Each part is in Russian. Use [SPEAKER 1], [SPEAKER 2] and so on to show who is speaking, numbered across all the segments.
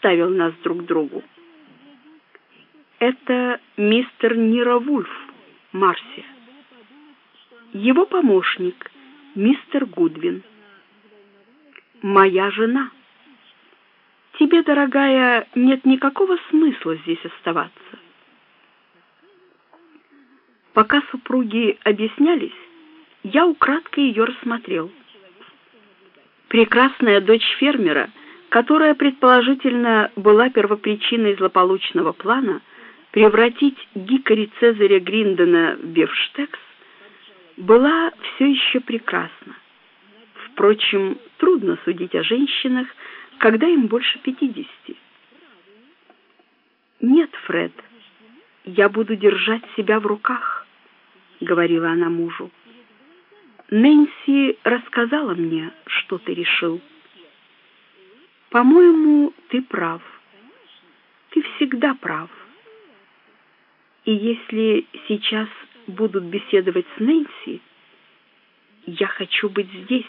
[SPEAKER 1] представил нас друг другу. Это мистер Нира Вульф, Марси. Его помощник, мистер Гудвин. Моя жена. Тебе, дорогая, нет никакого смысла здесь оставаться. Пока супруги объяснялись, я украдкой ее рассмотрел. Прекрасная дочь фермера, которая предположительно была первопричиной злополучного плана превратить Гикари Цезаря Гриндена в бифштекс, была все еще прекрасна. Впрочем, трудно судить о женщинах, когда им больше 50. «Нет, Фред, я буду держать себя в руках», — говорила она мужу. «Нэнси рассказала мне, что ты решил. По-моему, ты прав. Ты всегда прав. И если сейчас будут беседовать с Нэнси, я хочу быть здесь».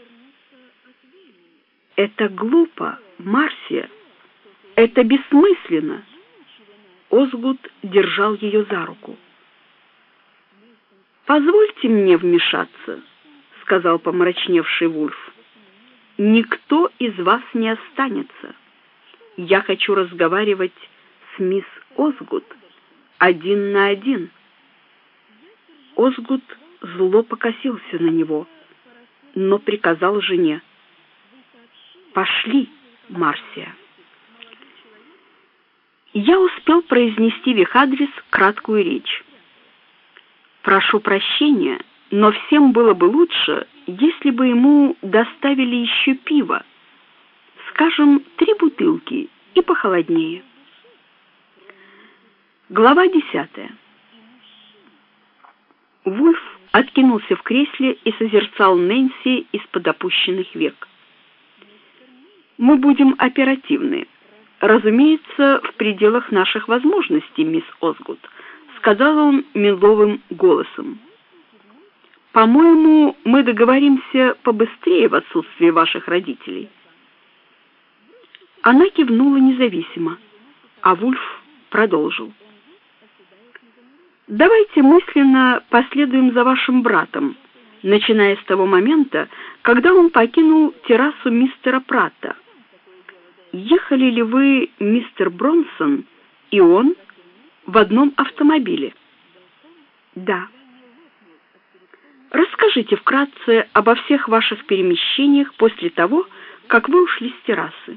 [SPEAKER 1] «Это глупо, Марсия. Это бессмысленно». Озгуд держал ее за руку. «Позвольте мне вмешаться», — сказал помрачневший Вульф. «Никто из вас не останется. Я хочу разговаривать с мисс Озгуд один на один». Озгуд зло покосился на него, но приказал жене: «Пошли, Марсия». Я успел произнести в их адрес краткую речь. Прошу прощения, но всем было бы лучше, если бы ему доставили еще пива, скажем, 3 бутылки и похолоднее. Глава 10. Вульф откинулся в кресле и созерцал Нэнси из-под опущенных век. «Мы будем оперативны. Разумеется, в пределах наших возможностей, мисс Озгуд», — сказал он медовым голосом. «По-моему, мы договоримся побыстрее в отсутствие ваших родителей». Она кивнула независимо, а Вульф продолжил: «Давайте мысленно последуем за вашим братом, начиная с того момента, когда он покинул террасу мистера Пратта. Ехали ли вы, мистер Бронсон, и он в одном автомобиле?» «Да». «Расскажите вкратце обо всех ваших перемещениях после того, как вы ушли с террасы».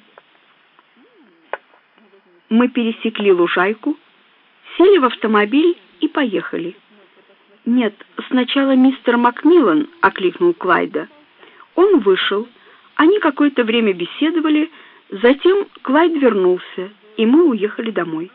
[SPEAKER 1] «Мы пересекли лужайку, сели в автомобиль и поехали». «Нет, сначала мистер Макмиллан окликнул Клайда. Он вышел, они какое-то время беседовали, затем Клайд вернулся, и мы уехали домой».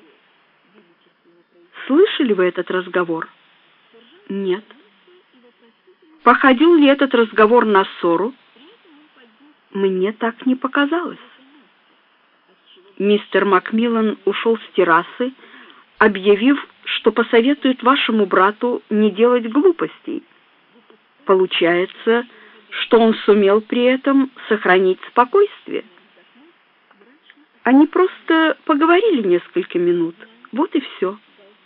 [SPEAKER 1] «Слышали вы этот разговор?» «Нет». «Походил ли этот разговор на ссору?» «Мне так не показалось». «Мистер Макмиллан ушел с террасы, объявив, что посоветует вашему брату не делать глупостей. Получается, что он сумел при этом сохранить спокойствие». «Они просто поговорили несколько минут, вот и все».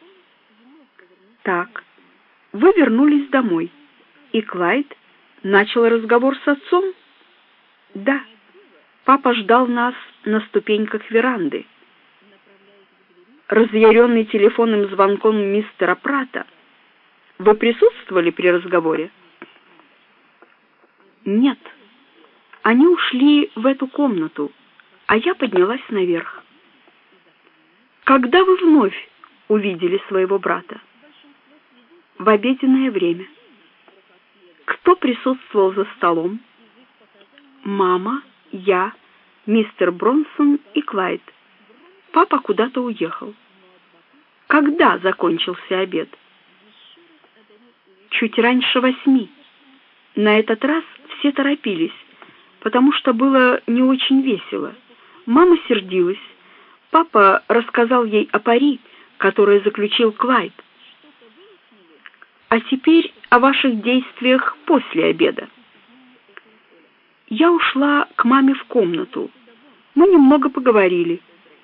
[SPEAKER 1] «Так, вы вернулись домой, и Клайд начал разговор с отцом?» «Да, папа ждал нас на ступеньках веранды». «Разъяренный телефонным звонком мистера Пратта, вы присутствовали при разговоре?» «Нет, они ушли в эту комнату, а я поднялась наверх». «Когда вы вновь увидели своего брата?» «В обеденное время». «Кто присутствовал за столом?» «Мама, я, мистер Бронсон и Клайд. Папа куда-то уехал». «Когда закончился обед?» «Чуть раньше 8. На этот раз все торопились, потому что было не очень весело. Мама сердилась. Папа рассказал ей о пари, которое заключил Клайд. А теперь о ваших действиях после обеда». «Я ушла к маме в комнату. Мы немного поговорили.